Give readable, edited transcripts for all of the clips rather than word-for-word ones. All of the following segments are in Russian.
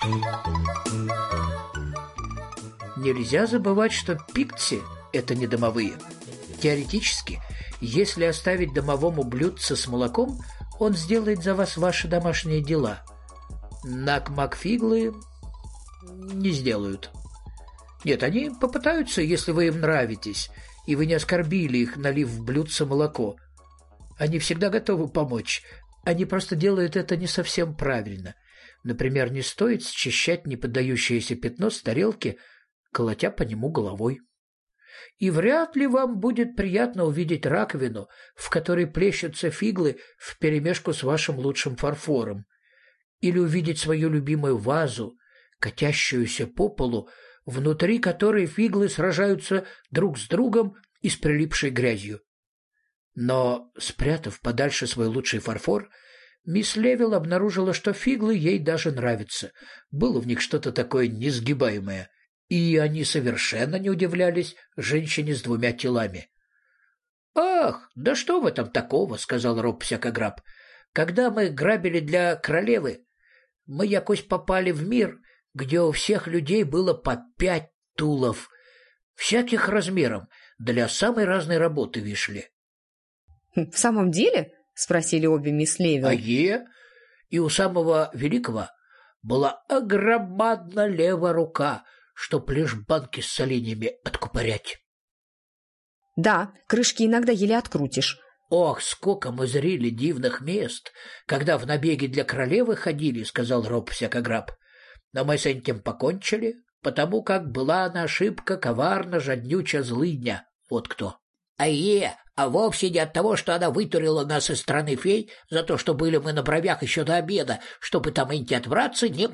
Нельзя забывать, что пикси – это не домовые. Теоретически, если оставить домовому блюдце с молоком, он сделает за вас ваши домашние дела. Накмакфиглы не сделают. Нет, они попытаются, если вы им нравитесь, и вы не оскорбили их, налив в блюдце молоко. Они всегда готовы помочь. Они просто делают это не совсем правильно. Например, не стоит счищать неподдающееся пятно с тарелки, колотя по нему головой. И вряд ли вам будет приятно увидеть раковину, в которой плещутся фиглы вперемешку с вашим лучшим фарфором, или увидеть свою любимую вазу, катящуюся по полу, внутри которой фиглы сражаются друг с другом и с прилипшей грязью. Но, спрятав подальше свой лучший фарфор, мисс Левил обнаружила, что фиглы ей даже нравятся. Было в них что-то такое несгибаемое, и они совершенно не удивлялись женщине с двумя телами. «Ах, да что в этом такого?» — сказал Роб Всякограб. «Когда мы грабили для королевы, мы якось попали в мир, где у всех людей было по 5 тулов, всяких размеров, для самой разной работы вишли». «В самом деле?» — спросили обе мисс Левил. И у самого великого была огромадна левая рука, чтоб лишь банки с соленьями откупорять. «Да, крышки иногда еле открутишь». «Ох, сколько мы зрели дивных мест, когда в набеги для королевы ходили», — сказал Роб Всякограб. «Но мы с этим покончили, потому как была она ошибка коварна, жаднюча, злыдня. Вот кто». А вовсе не от того, что она вытурила нас из страны фей, за то, что были мы на бровях еще до обеда, чтобы там идти отвраться, не...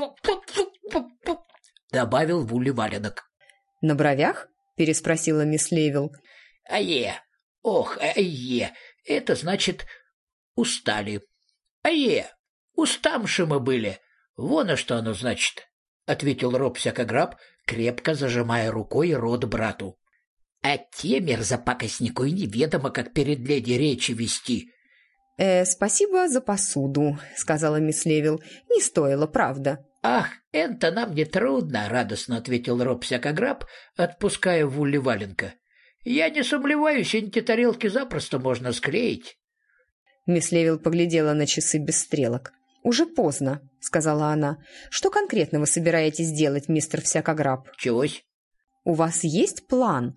— добавил Вулли Валенок. — На бровях? — переспросила мисс Левил. — это значит устали. Уставши мы были. Вон а что оно значит, — ответил Роб Всякограб, крепко зажимая рукой рот брату. — А те мерзопакостнику и неведомо, как перед леди речи вести. — Спасибо за посуду, — сказала мисс Левил. — Не стоило, правда. — Ах, это нам не трудно, — радостно ответил Роб Всякограб, отпуская Вулли Валенка. — Я не сомневаюсь, эти тарелки запросто можно склеить. Мисс Левил поглядела на часы без стрелок. — Уже поздно, — сказала она. — Что конкретно вы собираетесь делать, мистер Всякограб? — Чегось? — У вас есть план?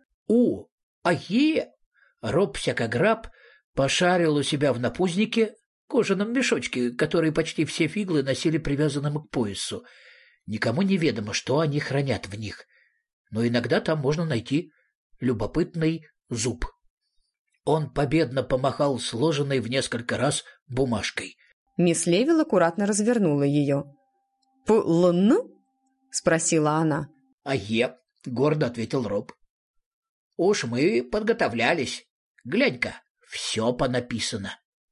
Роб Всякограб пошарил у себя в напузнике, кожаном мешочке, который почти все фиглы носили привязанным к поясу. Никому неведомо, что они хранят в них, но иногда там можно найти любопытный зуб. Он победно помахал сложенной в несколько раз бумажкой. Мисс Левил аккуратно развернула ее. «Плн?» — спросила она. — гордо ответил Роб. — Уж мы подготовлялись. Глянь-ка, все понаписано.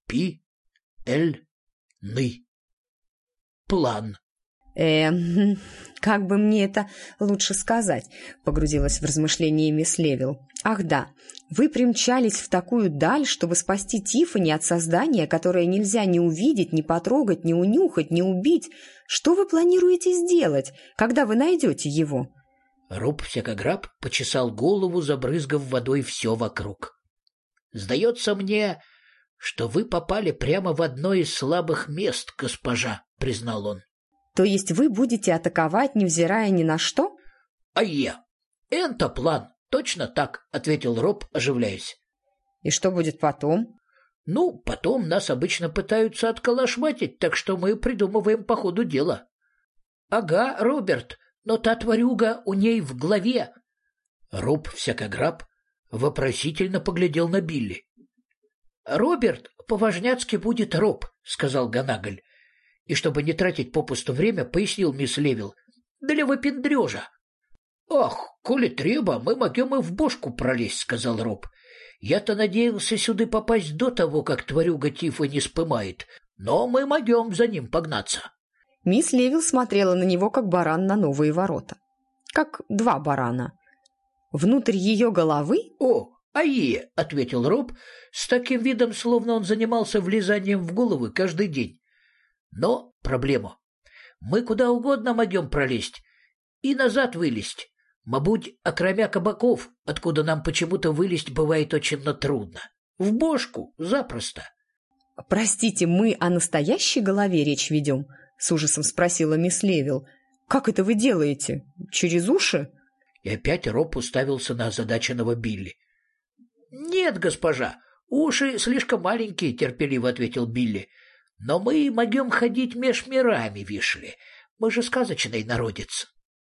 Пи-эль-ны. План. Как бы мне это лучше сказать, погрузилась в размышления мисс Левил. Ах да, вы примчались в такую даль, чтобы спасти Тиффани от создания, которое нельзя ни увидеть, ни потрогать, ни унюхать, ни убить. Что вы планируете сделать, когда вы найдете его? Роб Всякограб почесал голову, забрызгав водой все вокруг. — Сдается мне, что вы попали прямо в одно из слабых мест, госпожа, — признал он. — То есть вы будете атаковать, невзирая ни на что? — Это план, точно так, — ответил Роб, оживляясь. — И что будет потом? — Потом нас обычно пытаются отколошматить, так что мы придумываем по ходу дела. — Ага, Роберт, но та тварюга у ней в голове. Роб Всякограб вопросительно поглядел на Билли. — Роберт по-важняцки будет Роб, — сказал Ганагаль. И, чтобы не тратить попусту время, пояснил мисс Левил. — Для выпендрежа. — Ах, коли треба, мы могем и в бошку пролезть, — сказал Роб. — Я-то надеялся сюда попасть до того, как тварюга Тиффани спымает, но мы могем за ним погнаться. Мисс Левил смотрела на него, как баран на новые ворота. Как два барана. Внутрь ее головы? — ответил Роб с таким видом, словно он занимался влезанием в головы каждый день. Но проблема. Мы куда угодно могем пролезть и назад вылезть. Мабуть, окромя кабаков, откуда нам почему-то вылезть бывает очень трудно. В бошку запросто. — Простите, мы о настоящей голове речь ведем? — с ужасом спросила мисс Левил. — Как это вы делаете? Через уши? И опять Роб уставился на озадаченного Билли. — Нет, госпожа, уши слишком маленькие, — терпеливо ответил Билли. — Но мы могем ходить меж мирами, вишь ли. Мы же сказочный народец.